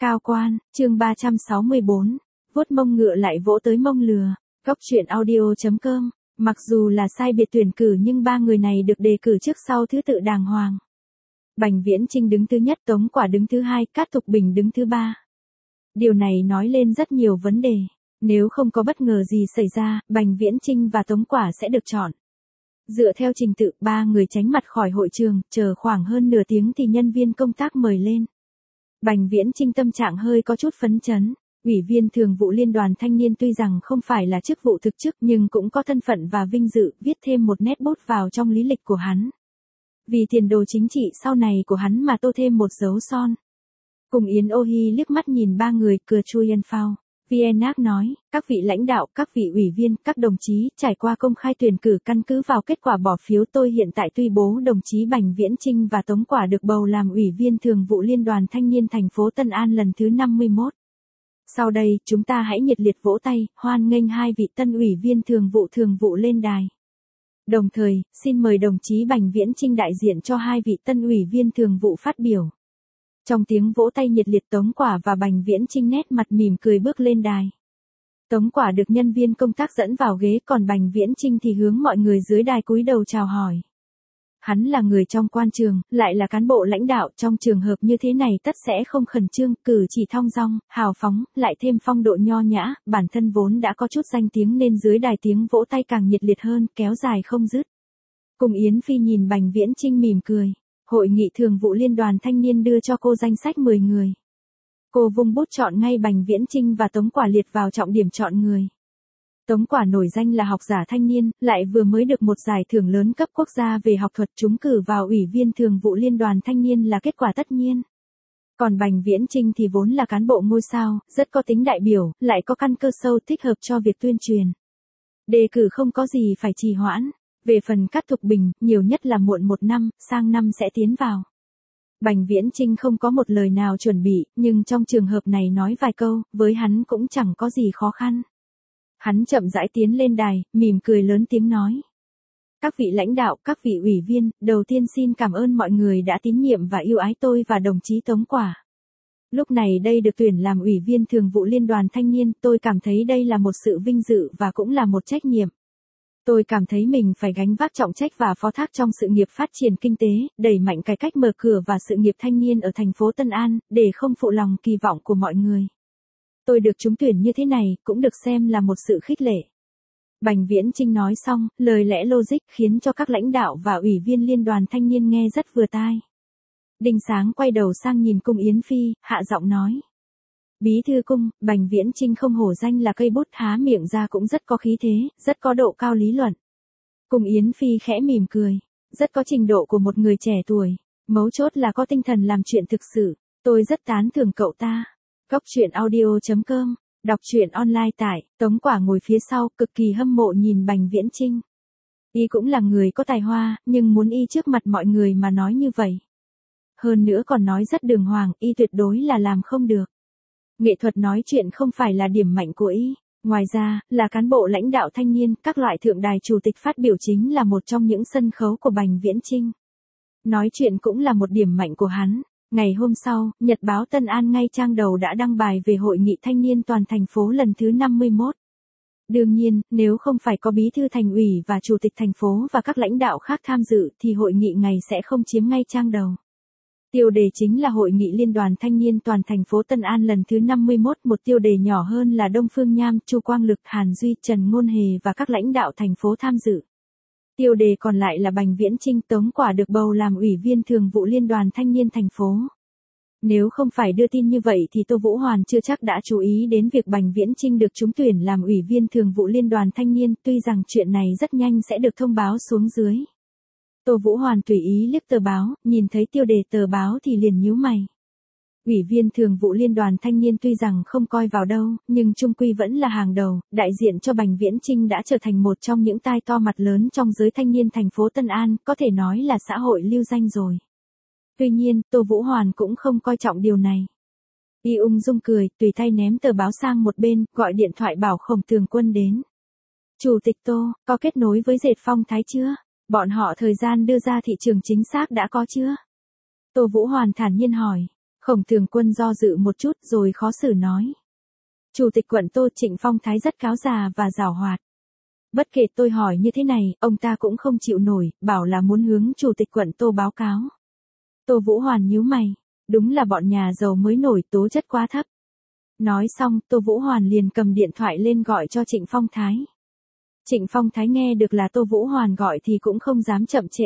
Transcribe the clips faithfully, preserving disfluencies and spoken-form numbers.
Cao quan, chương ba trăm sáu mươi bốn, vuốt mông ngựa lại vỗ tới mông lừa. Góc truyện audio chấm com. Mặc dù là sai biệt tuyển cử nhưng ba người này được đề cử trước sau thứ tự đàng hoàng. Bành Viễn Chinh đứng thứ nhất, Tống Quả đứng thứ hai, Cát Thục Bình đứng thứ ba. Điều này nói lên rất nhiều vấn đề. Nếu không có bất ngờ gì xảy ra, Bành Viễn Chinh và Tống Quả sẽ được chọn. Dựa theo trình tự, ba người tránh mặt khỏi hội trường, chờ khoảng hơn nửa tiếng thì nhân viên công tác mời lên. Bành Viễn Chinh tâm trạng hơi có chút phấn chấn. Ủy viên thường vụ Liên đoàn Thanh niên tuy rằng không phải là chức vụ thực chức nhưng cũng có thân phận và vinh dự, viết thêm một nét bút vào trong lý lịch của hắn. Vì tiền đồ chính trị sau này của hắn mà tô thêm một dấu son. Cùng Yến Ô Hi liếc mắt nhìn ba người, cười chui yên phao. Viennac nói, các vị lãnh đạo, các vị ủy viên, các đồng chí, trải qua công khai tuyển cử căn cứ vào kết quả bỏ phiếu tôi hiện tại tuyên bố đồng chí Bành Viễn Chinh và Tống Quả được bầu làm ủy viên thường vụ Liên đoàn Thanh niên thành phố Tân An lần thứ năm mươi mốt. Sau đây, chúng ta hãy nhiệt liệt vỗ tay, hoan nghênh hai vị tân ủy viên thường vụ thường vụ lên đài. Đồng thời, xin mời đồng chí Bành Viễn Chinh đại diện cho hai vị tân ủy viên thường vụ phát biểu. Trong tiếng vỗ tay nhiệt liệt, Tống Quả và Bành Viễn Chinh nét mặt mỉm cười bước lên đài. Tống Quả được nhân viên công tác dẫn vào ghế, còn Bành Viễn Chinh thì hướng mọi người dưới đài cúi đầu chào hỏi. Hắn là người trong quan trường, lại là cán bộ lãnh đạo, trong trường hợp như thế này tất sẽ không khẩn trương, cử chỉ thong dong, hào phóng, lại thêm phong độ nho nhã, bản thân vốn đã có chút danh tiếng nên dưới đài tiếng vỗ tay càng nhiệt liệt hơn, kéo dài không dứt. Cùng Yến Phi nhìn Bành Viễn Chinh mỉm cười. Hội nghị thường vụ Liên đoàn Thanh niên đưa cho cô danh sách mười người. Cô vung bút chọn ngay Bành Viễn Chinh và Tống Quả liệt vào trọng điểm chọn người. Tống Quả nổi danh là học giả thanh niên, lại vừa mới được một giải thưởng lớn cấp quốc gia về học thuật, trúng cử vào ủy viên thường vụ Liên đoàn Thanh niên là kết quả tất nhiên. Còn Bành Viễn Chinh thì vốn là cán bộ ngôi sao, rất có tính đại biểu, lại có căn cơ sâu thích hợp cho việc tuyên truyền. Đề cử không có gì phải trì hoãn. Về phần Cát Thục Bình, nhiều nhất là muộn một năm, sang năm sẽ tiến vào. Bành Viễn Chinh không có một lời nào chuẩn bị, nhưng trong trường hợp này nói vài câu, với hắn cũng chẳng có gì khó khăn. Hắn chậm rãi tiến lên đài, mỉm cười lớn tiếng nói. Các vị lãnh đạo, các vị ủy viên, đầu tiên xin cảm ơn mọi người đã tín nhiệm và yêu ái tôi và đồng chí Tống Quả. Lúc này đây được tuyển làm ủy viên thường vụ Liên đoàn Thanh niên, tôi cảm thấy đây là một sự vinh dự và cũng là một trách nhiệm. Tôi cảm thấy mình phải gánh vác trọng trách và phó thác trong sự nghiệp phát triển kinh tế, đẩy mạnh cải cách mở cửa và sự nghiệp thanh niên ở thành phố Tân An, để không phụ lòng kỳ vọng của mọi người. Tôi được trúng tuyển như thế này, cũng được xem là một sự khích lệ. Bành Viễn Chinh nói xong, lời lẽ logic khiến cho các lãnh đạo và ủy viên Liên đoàn Thanh niên nghe rất vừa tai. Đinh Sáng quay đầu sang nhìn Cung Yến Phi, hạ giọng nói. Bí thư Cung, Bành Viễn Chinh không hổ danh là cây bút, há miệng ra cũng rất có khí thế, rất có độ cao lý luận. Cung Yến Phi khẽ mỉm cười, rất có trình độ của một người trẻ tuổi, mấu chốt là có tinh thần làm chuyện thực sự, tôi rất tán thưởng cậu ta. Góc truyện audio chấm com, đọc truyện online tại, Tống Quả ngồi phía sau, cực kỳ hâm mộ nhìn Bành Viễn Chinh. Y cũng là người có tài hoa, nhưng muốn y trước mặt mọi người mà nói như vậy. Hơn nữa còn nói rất đường hoàng, y tuyệt đối là làm không được. Nghệ thuật nói chuyện không phải là điểm mạnh của y. Ngoài ra, là cán bộ lãnh đạo thanh niên, các loại thượng đài chủ tịch phát biểu chính là một trong những sân khấu của Bành Viễn Chinh. Nói chuyện cũng là một điểm mạnh của hắn. Ngày hôm sau, Nhật báo Tân An ngay trang đầu đã đăng bài về hội nghị thanh niên toàn thành phố lần thứ năm mươi mốt. Đương nhiên, nếu không phải có bí thư thành ủy và chủ tịch thành phố và các lãnh đạo khác tham dự thì hội nghị ngày sẽ không chiếm ngay trang đầu. Tiêu đề chính là Hội nghị Liên đoàn Thanh niên toàn thành phố Tân An lần thứ năm mươi mốt, một tiêu đề nhỏ hơn là Đông Phương Nham, Chu Quang Lực, Hàn Duy, Trần Ngôn Hề và các lãnh đạo thành phố tham dự. Tiêu đề còn lại là Bành Viễn Chinh, Tống Quả được bầu làm ủy viên thường vụ Liên đoàn Thanh niên thành phố. Nếu không phải đưa tin như vậy thì Tô Vũ Hoàn chưa chắc đã chú ý đến việc Bành Viễn Chinh được trúng tuyển làm ủy viên thường vụ Liên đoàn Thanh niên, tuy rằng chuyện này rất nhanh sẽ được thông báo xuống dưới. Tô Vũ Hoàn tùy ý liếc tờ báo, nhìn thấy tiêu đề tờ báo thì liền nhíu mày. Ủy viên thường vụ Liên đoàn Thanh niên tuy rằng không coi vào đâu, nhưng chung quy vẫn là hàng đầu, đại diện cho Bành Viễn Chinh đã trở thành một trong những tai to mặt lớn trong giới thanh niên thành phố Tân An, có thể nói là xã hội lưu danh rồi. Tuy nhiên, Tô Vũ Hoàn cũng không coi trọng điều này. Y ung dung cười, tùy tay ném tờ báo sang một bên, gọi điện thoại bảo Khổng Tường Quân đến. Chủ tịch Tô, có kết nối với Dệt Phong Thái chưa? Bọn họ thời gian đưa ra thị trường chính xác đã có chưa? Tô Vũ Hoàn thản nhiên hỏi. Khổng Thường Quân do dự một chút rồi khó xử nói. Chủ tịch quận Tô Trịnh Phong Thái rất cáo già và giảo hoạt. Bất kể tôi hỏi như thế này, ông ta cũng không chịu nổi, bảo là muốn hướng chủ tịch quận Tô báo cáo. Tô Vũ Hoàn nhíu mày, đúng là bọn nhà giàu mới nổi, tố chất quá thấp. Nói xong, Tô Vũ Hoàn liền cầm điện thoại lên gọi cho Trịnh Phong Thái. Trịnh Phong Thái nghe được là Tô Vũ Hoàn gọi thì cũng không dám chậm trễ.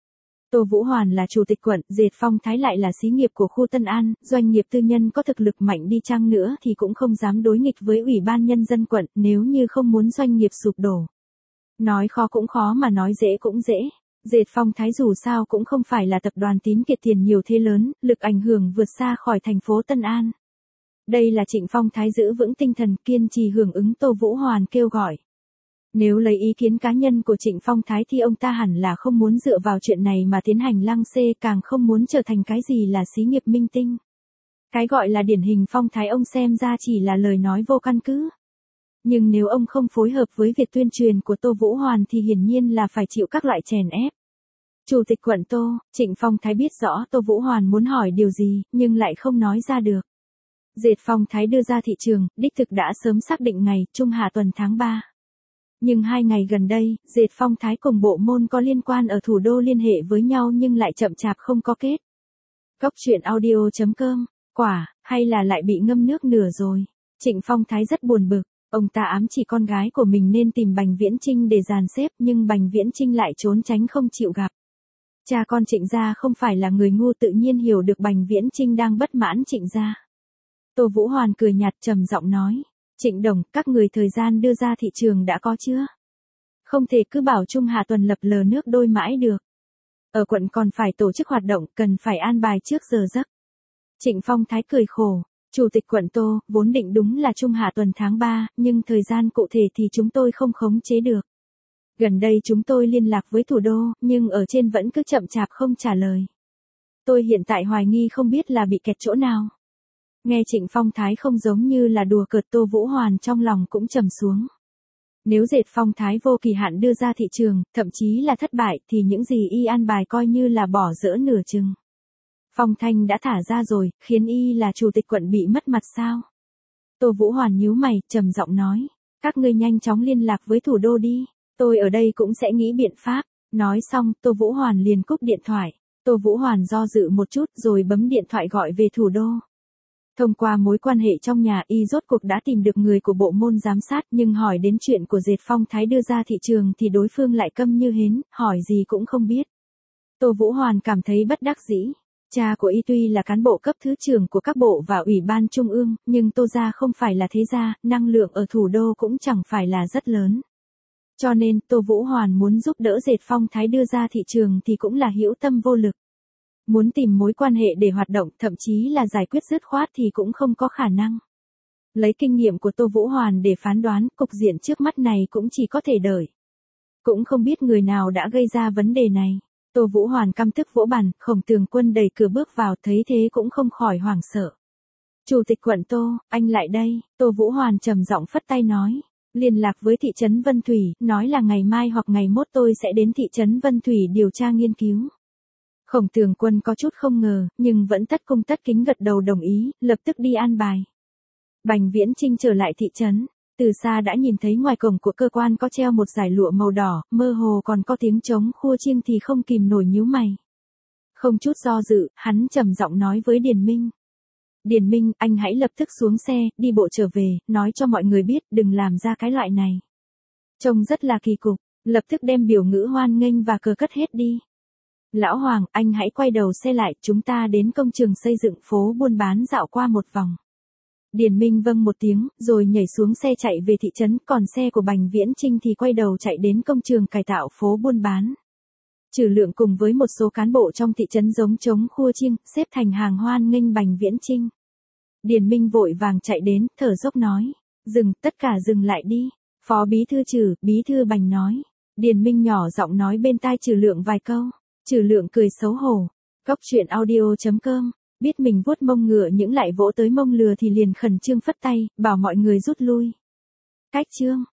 Tô Vũ Hoàn là chủ tịch quận, Dệt Phong Thái lại là xí nghiệp của khu Tân An, doanh nghiệp tư nhân có thực lực mạnh đi chăng nữa thì cũng không dám đối nghịch với Ủy ban Nhân dân quận nếu như không muốn doanh nghiệp sụp đổ. Nói khó cũng khó mà nói dễ cũng dễ. Dệt Phong Thái dù sao cũng không phải là tập đoàn tín kiệt tiền nhiều thế lớn, lực ảnh hưởng vượt xa khỏi thành phố Tân An. Đây là Trịnh Phong Thái giữ vững tinh thần kiên trì hưởng ứng Tô Vũ Hoàn kêu gọi. Nếu lấy ý kiến cá nhân của Trịnh Phong Thái thì ông ta hẳn là không muốn dựa vào chuyện này mà tiến hành lăng xê, càng không muốn trở thành cái gì là xí nghiệp minh tinh. Cái gọi là điển hình Phong Thái ông xem ra chỉ là lời nói vô căn cứ. Nhưng nếu ông không phối hợp với việc tuyên truyền của Tô Vũ Hoàn thì hiển nhiên là phải chịu các loại chèn ép. Chủ tịch quận Tô, Trịnh Phong Thái biết rõ Tô Vũ Hoàn muốn hỏi điều gì, nhưng lại không nói ra được. Dệt Phong Thái đưa ra thị trường, đích thực đã sớm xác định ngày, trung hạ tuần tháng ba. Nhưng hai ngày gần đây, Dệt Phong Thái cùng bộ môn có liên quan ở thủ đô liên hệ với nhau nhưng lại chậm chạp không có kết. Cốc truyện audio chấm com, quả, hay là lại bị ngâm nước nửa rồi. Trịnh Phong Thái rất buồn bực, ông ta ám chỉ con gái của mình nên tìm Bành Viễn Chinh để dàn xếp nhưng Bành Viễn Chinh lại trốn tránh không chịu gặp. Cha con Trịnh gia không phải là người ngu, tự nhiên hiểu được Bành Viễn Chinh đang bất mãn Trịnh gia. Tô Vũ Hoàn cười nhạt trầm giọng nói. Trịnh Đồng, các người thời gian đưa ra thị trường đã có chưa? Không thể cứ bảo Trung Hà tuần lập lờ nước đôi mãi được. Ở quận còn phải tổ chức hoạt động, cần phải an bài trước giờ giấc. Trịnh Phong Thái cười khổ. Chủ tịch quận Tô, vốn định đúng là Trung Hà tuần tháng ba, nhưng thời gian cụ thể thì chúng tôi không khống chế được. Gần đây chúng tôi liên lạc với thủ đô, nhưng ở trên vẫn cứ chậm chạp không trả lời. Tôi hiện tại hoài nghi không biết là bị kẹt chỗ nào. Nghe Trịnh Phong Thái không giống như là đùa cợt, Tô Vũ Hoàn trong lòng cũng trầm xuống. Nếu Dệt Phong Thái vô kỳ hạn đưa ra thị trường, thậm chí là thất bại thì những gì y an bài coi như là bỏ dỡ nửa chừng. Phong Thanh đã thả ra rồi, khiến y là chủ tịch quận bị mất mặt sao? Tô Vũ Hoàn nhíu mày, trầm giọng nói. Các ngươi nhanh chóng liên lạc với thủ đô đi, tôi ở đây cũng sẽ nghĩ biện pháp. Nói xong, Tô Vũ Hoàn liền cúp điện thoại. Tô Vũ Hoàn do dự một chút rồi bấm điện thoại gọi về thủ đô. Thông qua mối quan hệ trong nhà, y rốt cuộc đã tìm được người của bộ môn giám sát, nhưng hỏi đến chuyện của Dệt Phong Thái đưa ra thị trường thì đối phương lại câm như hến, hỏi gì cũng không biết. Tô Vũ Hoàn cảm thấy bất đắc dĩ. Cha của y tuy là cán bộ cấp thứ trưởng của các bộ và ủy ban trung ương, nhưng Tô gia không phải là thế gia, năng lượng ở thủ đô cũng chẳng phải là rất lớn. Cho nên, Tô Vũ Hoàn muốn giúp đỡ Dệt Phong Thái đưa ra thị trường thì cũng là hữu tâm vô lực. Muốn tìm mối quan hệ để hoạt động, thậm chí là giải quyết dứt khoát thì cũng không có khả năng. Lấy kinh nghiệm của Tô Vũ Hoàn để phán đoán, cục diện trước mắt này cũng chỉ có thể đợi. Cũng không biết người nào đã gây ra vấn đề này. Tô Vũ Hoàn căm tức vỗ bàn, Khổng Tường Quân đẩy cửa bước vào, thấy thế cũng không khỏi hoảng sợ. Chủ tịch quận Tô, anh lại đây. Tô Vũ Hoàn trầm giọng phất tay nói. Liên lạc với thị trấn Vân Thủy, nói là ngày mai hoặc ngày mốt tôi sẽ đến thị trấn Vân Thủy điều tra nghiên cứu. Khổng Tường Quân có chút không ngờ, nhưng vẫn tất cung tất kính gật đầu đồng ý, lập tức đi an bài. Bành Viễn Chinh trở lại thị trấn, từ xa đã nhìn thấy ngoài cổng của cơ quan có treo một dải lụa màu đỏ, mơ hồ còn có tiếng trống khua chiêng thì không kìm nổi nhíu mày. Không chút do dự, hắn trầm giọng nói với Điền Minh. Điền Minh, anh hãy lập tức xuống xe, đi bộ trở về, nói cho mọi người biết, đừng làm ra cái loại này. Trông rất là kỳ cục, lập tức đem biểu ngữ hoan nghênh và cờ cất hết đi. Lão Hoàng, anh hãy quay đầu xe lại, chúng ta đến công trường xây dựng phố buôn bán dạo qua một vòng. Điền Minh vâng một tiếng, rồi nhảy xuống xe chạy về thị trấn, còn xe của Bành Viễn Chinh thì quay đầu chạy đến công trường cải tạo phố buôn bán. Trừ Lượng cùng với một số cán bộ trong thị trấn giống trống khua chiêng, xếp thành hàng hoan nghênh Bành Viễn Chinh. Điền Minh vội vàng chạy đến, thở dốc nói. Dừng, tất cả dừng lại đi. Phó bí thư Trừ, bí thư Bành nói. Điền Minh nhỏ giọng nói bên tai Trừ Lượng vài câu. Trừ Lượng cười xấu hổ. Cốc truyện audio chấm com. Biết mình vuốt mông ngựa những lại vỗ tới mông lừa thì liền khẩn trương phất tay, bảo mọi người rút lui. Cách chương.